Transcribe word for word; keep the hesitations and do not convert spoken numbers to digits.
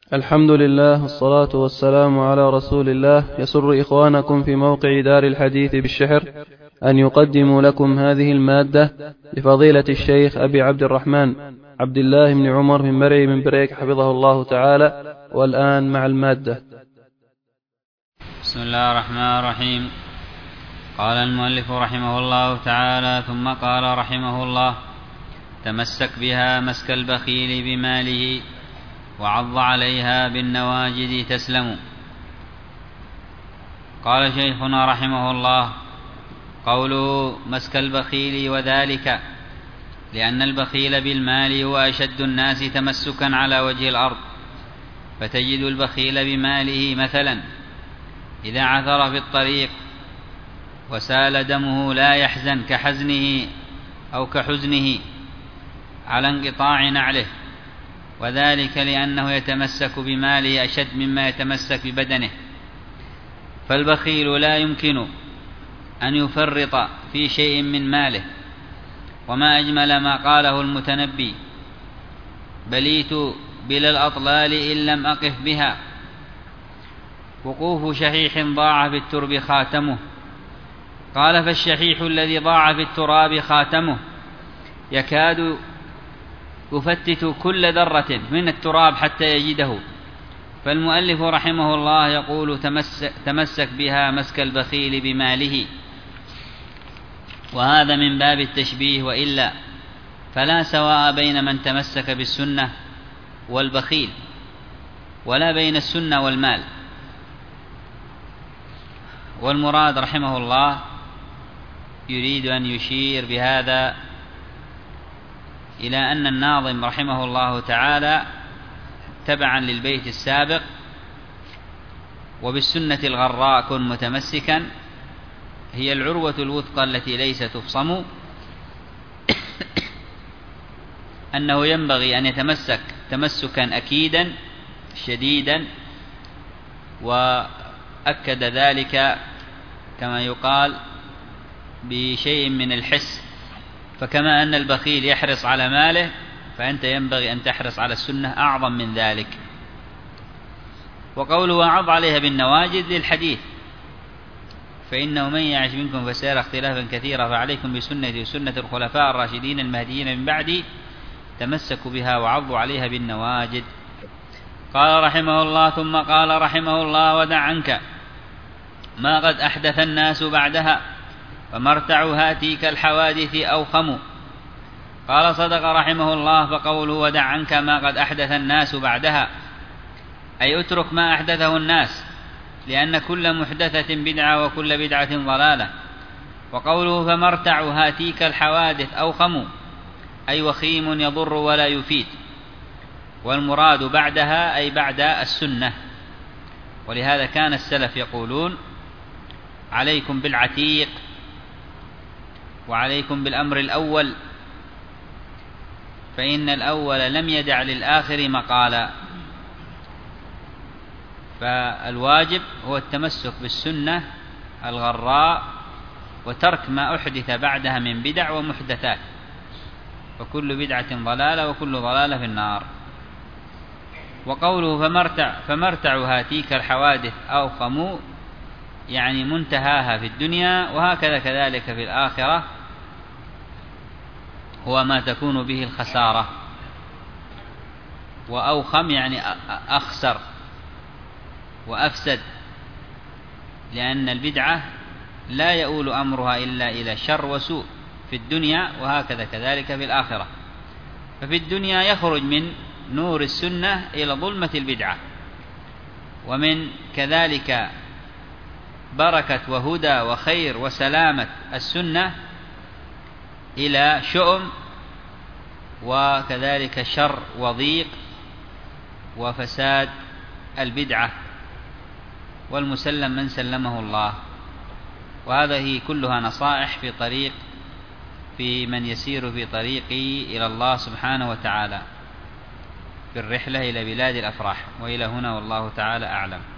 الحمد لله والصلاة والسلام على رسول الله. يسر إخوانكم في موقع دار الحديث بالشحر أن يقدموا لكم هذه المادة لفضيلة الشيخ أبي عبد الرحمن عبد الله بن عمر بن مرعي بن بريك حفظه الله تعالى. والآن مع المادة. بسم الله الرحمن الرحيم. قال المؤلف رحمه الله تعالى: ثم قال رحمه الله: تمسك بها مسك البخيل بماله وعض عليها بالنواجذ تسلم. قال شيخنا رحمه الله: قوله مسك البخيل وذلك لأن البخيل بالمال هو أشد الناس تمسكا على وجه الأرض، فتجد البخيل بماله مثلا إذا عثر في الطريق وسال دمه لا يحزن كحزنه أو كحزنه على انقطاع نعله، وذلك لأنه يتمسك بماله أشد مما يتمسك ببدنه. فالبخيل لا يمكن أن يفرط في شيء من ماله، وما أجمل ما قاله المتنبي: بليت بلا الأطلال إن لم أقف بها، وقوف شحيح ضاع في الترب خاتمه. قال: فالشحيح الذي ضاع في التراب خاتمه يكاد يفتت كل ذرة من التراب حتى يجده. فالمؤلف رحمه الله يقول: تمسك, تمسك بها مسك البخيل بماله، وهذا من باب التشبيه، وإلا فلا سواء بين من تمسك بالسنة والبخيل، ولا بين السنة والمال. والمراد رحمه الله يريد أن يشير بهذا إلى أن الناظم رحمه الله تعالى تبعا للبيت السابق: وبالسنة الغراء كن متمسكا، هي العروة الوثقى التي ليس تفصم، أنه ينبغي أن يتمسك تمسكا أكيدا شديدا، وأكد ذلك كما يقال بشيء من الحس. فكما أن البخيل يحرص على ماله، فأنت ينبغي أن تحرص على السنة أعظم من ذلك. وقوله وعض عليها بالنواجذ للحديث: فإنه من يعش منكم فسيرى اختلافا كثيرا، فعليكم بسنتي وسنة الخلفاء الراشدين المهديين من بعدي، تمسكوا بها وعضوا عليها بالنواجذ. قال رحمه الله: ثم قال رحمه الله: ودع عنك ما قد أحدث الناس بعدها، فمرتع هاتيك الحوادث أوخم. قال: صدق رحمه الله. فقوله ودع عنك ما قد أحدث الناس بعدها، أي اترك ما أحدثه الناس، لأن كل محدثة بدعة وكل بدعة ضلالة. وقوله فمرتع هاتيك الحوادث أوخم، أي وخيم يضر ولا يفيد. والمراد بعدها أي بعد السنة. ولهذا كان السلف يقولون: عليكم بالعتيق وعليكم بالأمر الأول، فإن الأول لم يدع للآخر مقالا. فالواجب هو التمسك بالسنة الغراء وترك ما أحدث بعدها من بدع ومحدثات، فكل بدعة ضلالة وكل ضلالة في النار. وقوله فمرتع فمرتع هاتيك الحوادث أوخم، يعني منتهاها في الدنيا، وهكذا كذلك في الآخرة هو ما تكون به الخسارة. وأوخم يعني أخسر وأفسد، لأن البدعة لا يؤول أمرها إلا إلى شر وسوء في الدنيا، وهكذا كذلك في الآخرة. ففي الدنيا يخرج من نور السنة إلى ظلمة البدعة، ومن كذلك بركة وهدى وخير وسلامة السنة إلى شؤم وكذلك شر وضيق وفساد البدعة، والمسلم من سلمه الله. وهذه كلها نصائح في طريق في من يسير في طريقه إلى الله سبحانه وتعالى في الرحلة إلى بلاد الأفراح. وإلى هنا والله تعالى أعلم.